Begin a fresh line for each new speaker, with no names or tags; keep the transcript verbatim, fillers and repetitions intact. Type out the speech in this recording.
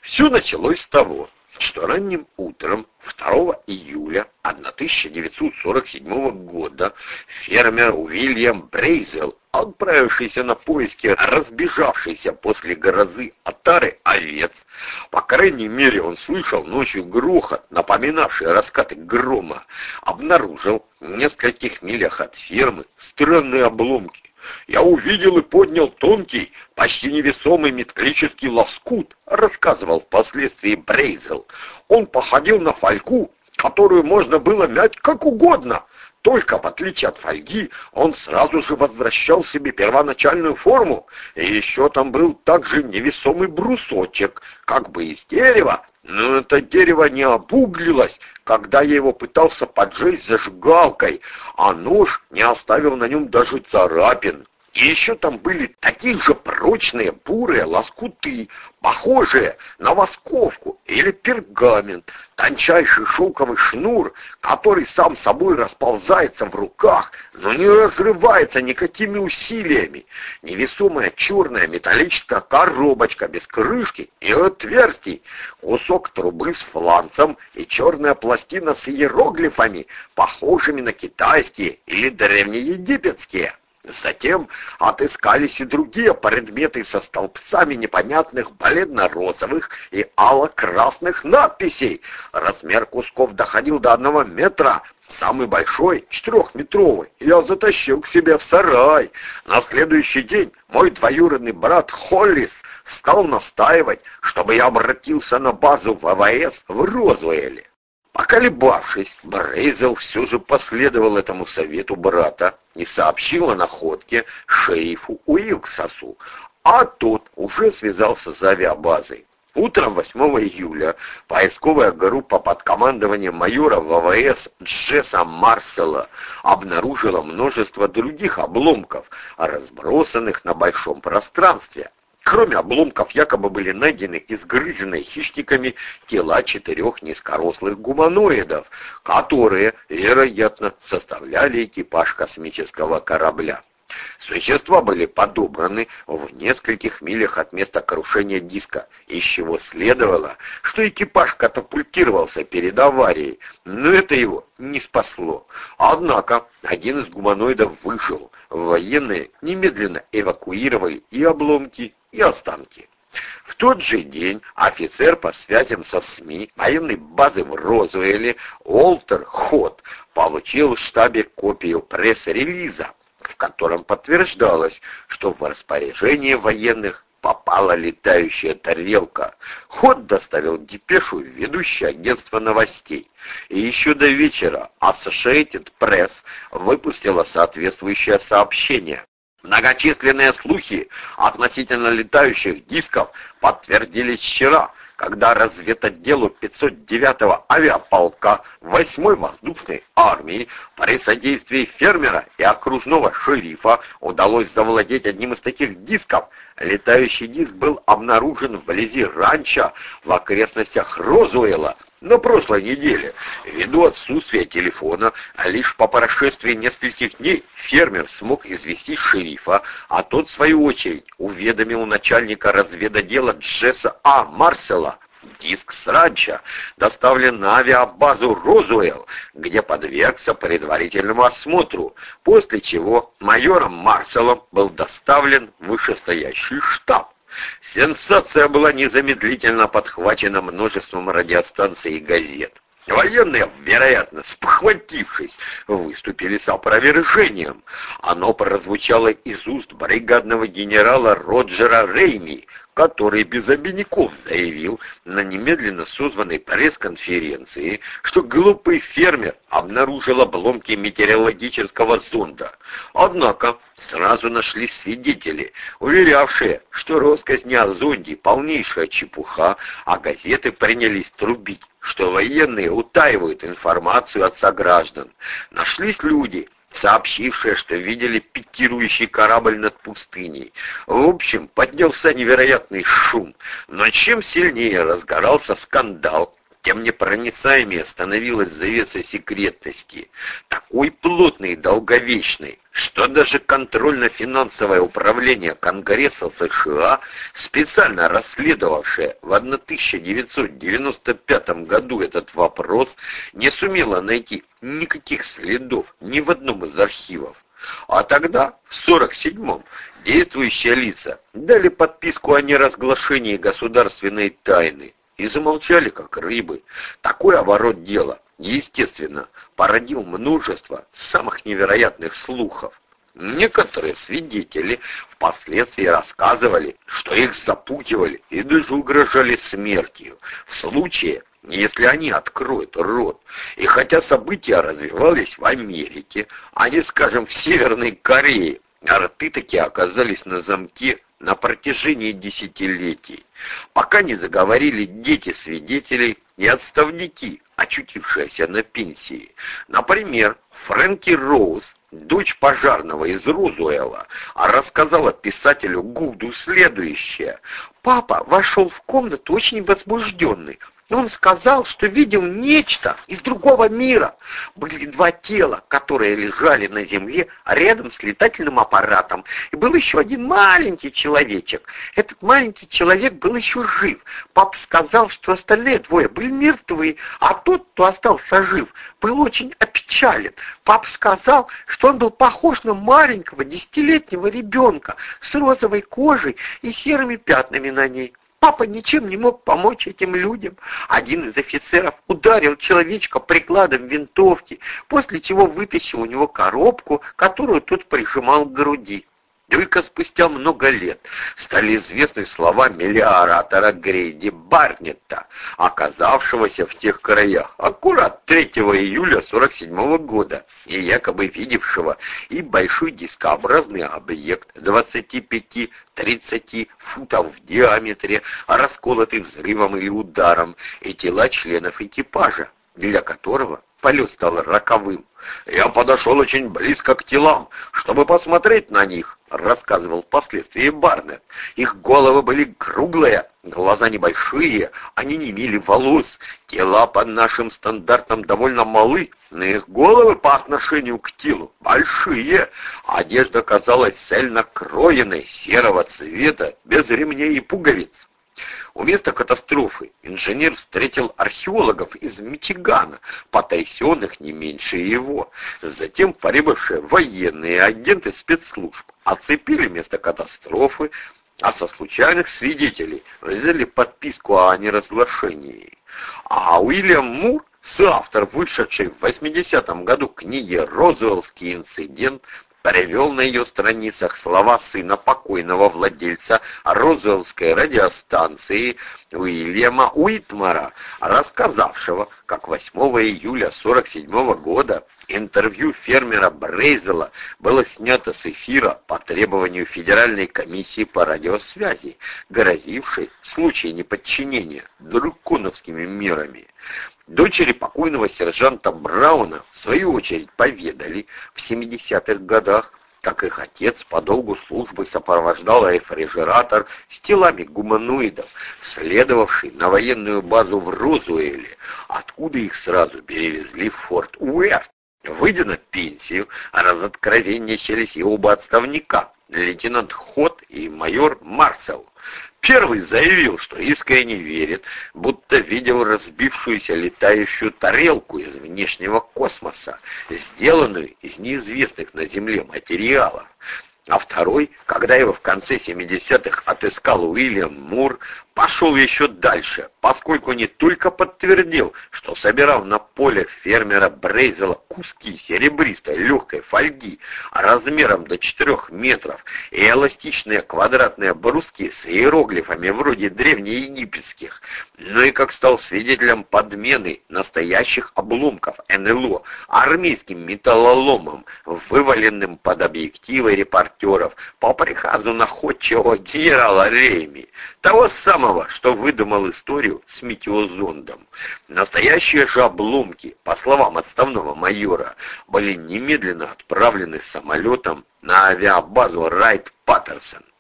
Все началось с того, что ранним утром второго июля тысяча девятьсот сорок седьмого года фермер Уильям Брейзел, отправившийся на поиски разбежавшейся после грозы отары овец, по крайней мере он слышал ночью грохот, напоминавший раскаты грома, обнаружил в нескольких милях от фермы странные обломки. «Я увидел и поднял тонкий, почти невесомый металлический лоскут», — рассказывал впоследствии Брейзел. «Он походил на фольгу, которую можно было мять как угодно. Только, в отличие от фольги, он сразу же возвращал себе первоначальную форму. И еще там был также невесомый брусочек, как бы из дерева. Но это дерево не обуглилось, когда я его пытался поджечь зажигалкой, а нож не оставил на нем даже царапин. И еще там были такие же прочные бурые лоскуты, похожие на восковку или пергамент, тончайший шелковый шнур, который сам собой расползается в руках, но не разрывается никакими усилиями, невесомая черная металлическая коробочка без крышки и отверстий, кусок трубы с фланцем и черная пластина с иероглифами, похожими на китайские или древнеегипетские. Затем отыскались и другие предметы со столбцами непонятных бледно-розовых и ало-красных надписей. Размер кусков доходил до одного метра, самый большой — четырехметровый. Я затащил к себе в сарай. На следующий день мой двоюродный брат Холлис стал настаивать, чтобы я обратился на базу ВВС в Розуэле. Поколебавшись, Брейзел все же последовал этому совету брата и сообщил о находке шерифу Уилксасу, а тот уже связался с авиабазой. Утром восьмого июля поисковая группа под командованием майора ВВС Джесса Марсела обнаружила множество других обломков, разбросанных на большом пространстве. Кроме обломков, якобы были найдены изгрызенные хищниками тела четырех низкорослых гуманоидов, которые, вероятно, составляли экипаж космического корабля. Существа были подобраны в нескольких милях от места крушения диска, из чего следовало, что экипаж катапультировался перед аварией, но это его не спасло. Однако один из гуманоидов выжил. Военные немедленно эвакуировали и обломки, и останки. В тот же день офицер по связям со СМИ военной базы в Розуэле Уолтер Хот получил в штабе копию пресс-релиза, в котором подтверждалось, что в распоряжение военных попала летающая тарелка. Хот доставил депешу в ведущее агентство новостей. И еще до вечера Associated Press выпустила соответствующее сообщение. Многочисленные слухи относительно летающих дисков подтвердились вчера, когда разведотделу пятьсот девятого авиаполка восьмой воздушной армии при содействии фермера и окружного шерифа удалось завладеть одним из таких дисков. Летающий диск был обнаружен вблизи ранчо в окрестностях Розуэла на прошлой неделе. Ввиду отсутствия телефона, лишь по прошествии нескольких дней фермер смог известить шерифа, а тот, в свою очередь, уведомил начальника разведотдела Джесса А. Марсела. Диск с ранчо доставлен на авиабазу Розуэлл, где подвергся предварительному осмотру, после чего майором Марселом был доставлен в вышестоящий штаб. Сенсация была незамедлительно подхвачена множеством радиостанций и газет. Военные, вероятно, спохватившись, выступили с опровержением. Оно прозвучало из уст бригадного генерала Роджера Рейми, который без обиняков заявил на немедленно созванной пресс-конференции, что глупый фермер обнаружил обломки метеорологического зонда. Однако сразу нашлись свидетели, уверявшие, что россказни о зонде полнейшая чепуха, а газеты принялись трубить, что военные утаивают информацию от сограждан. Нашлись люди, сообщившие, что видели пикирующий корабль над пустыней. В общем, поднялся невероятный шум, но чем сильнее разгорался скандал, тем непроницаемее становилась завеса секретности. Такой плотной и долговечной, что даже контрольно-финансовое управление Конгресса США, специально расследовавшее в тысяча девятьсот девяносто пятом году этот вопрос, не сумело найти никаких следов ни в одном из архивов. А тогда, в сорок седьмом, действующие лица дали подписку о неразглашении государственной тайны и замолчали, как рыбы. Такой оборот дела, естественно, породил множество самых невероятных слухов. Некоторые свидетели впоследствии рассказывали, что их запугивали и даже угрожали смертью в случае, если они откроют рот. И хотя события развивались в Америке, а не, скажем, в Северной Корее, рты таки оказались на замке на протяжении десятилетий, пока не заговорили дети свидетелей и отставники, очутившиеся на пенсии. Например, Фрэнки Роуз, дочь пожарного из Розуэлла, рассказала писателю Гуду следующее. «Папа вошел в комнату очень возбужденный. Он сказал, что видел нечто из другого мира. Были два тела, которые лежали на земле рядом с летательным аппаратом. И был еще один маленький человечек. Этот маленький человек был еще жив. Папа сказал, что остальные двое были мертвы, а тот, кто остался жив, был очень опечален. Папа сказал, что он был похож на маленького десятилетнего ребенка с розовой кожей и серыми пятнами на ней. Папа ничем не мог помочь этим людям. Один из офицеров ударил человечка прикладом винтовки, после чего вытащил у него коробку, которую тот прижимал к груди. Только спустя много лет стали известны слова мелиоратора Грейди Барнетта, оказавшегося в тех краях аккурат третьего июля сорок седьмого года, и якобы видевшего и большой дискообразный объект двадцати пяти тридцати футов в диаметре, расколотый взрывом или ударом, и тела членов экипажа, для которого полет стал роковым. «Я подошел очень близко к телам, чтобы посмотреть на них», — рассказывал впоследствии Барнетт. «Их головы были круглые, глаза небольшие, они не имели волос, тела по нашим стандартам довольно малы, но их головы по отношению к телу большие. Одежда казалась цельно кроенной, серого цвета, без ремней и пуговиц». У места катастрофы инженер встретил археологов из Мичигана, потрясенных не меньше его. Затем прибывшие военные агенты спецслужб оцепили место катастрофы, а со случайных свидетелей взяли подписку о неразглашении. А Уильям Мур, соавтор вышедшей в восьмидесятом году книги «Розуэллский инцидент», привел на ее страницах слова сына покойного владельца Розуэллской радиостанции Уильяма Уитмара, рассказавшего, как восьмого июля сорок седьмого года интервью фермера Брейзела было снято с эфира по требованию Федеральной комиссии по радиосвязи, грозившей в случае неподчинения драконовскими мерами. Дочери покойного сержанта Брауна, в свою очередь, поведали в семидесятых годах, как их отец по долгу службы сопровождал рефрижератор с телами гуманоидов, следовавший на военную базу в Розуэлле, откуда их сразу перевезли в Форт Уэрт. Выйдя на пенсию, разоткровенничались и оба отставника, лейтенант Хот и майор Марсел. Первый заявил, что искренне верит, будто видел разбившуюся летающую тарелку из внешнего космоса, сделанную из неизвестных на Земле материалов. А второй, когда его в конце семидесятых отыскал Уильям Мур, пошел еще дальше, поскольку не только подтвердил, что собирал на поле фермера Брейзела куски серебристой легкой фольги размером до четырех метров и эластичные квадратные бруски с иероглифами вроде древнеегипетских, но и как стал свидетелем подмены настоящих обломков эн эл о армейским металлоломом, вываленным под объективы репортеров по приказу находчивого генерала Рейми, того самого, что выдумал историю с метеозондом. Настоящие же обломки, по словам отставного майора, были немедленно отправлены самолетом на авиабазу Райт-Паттерсон.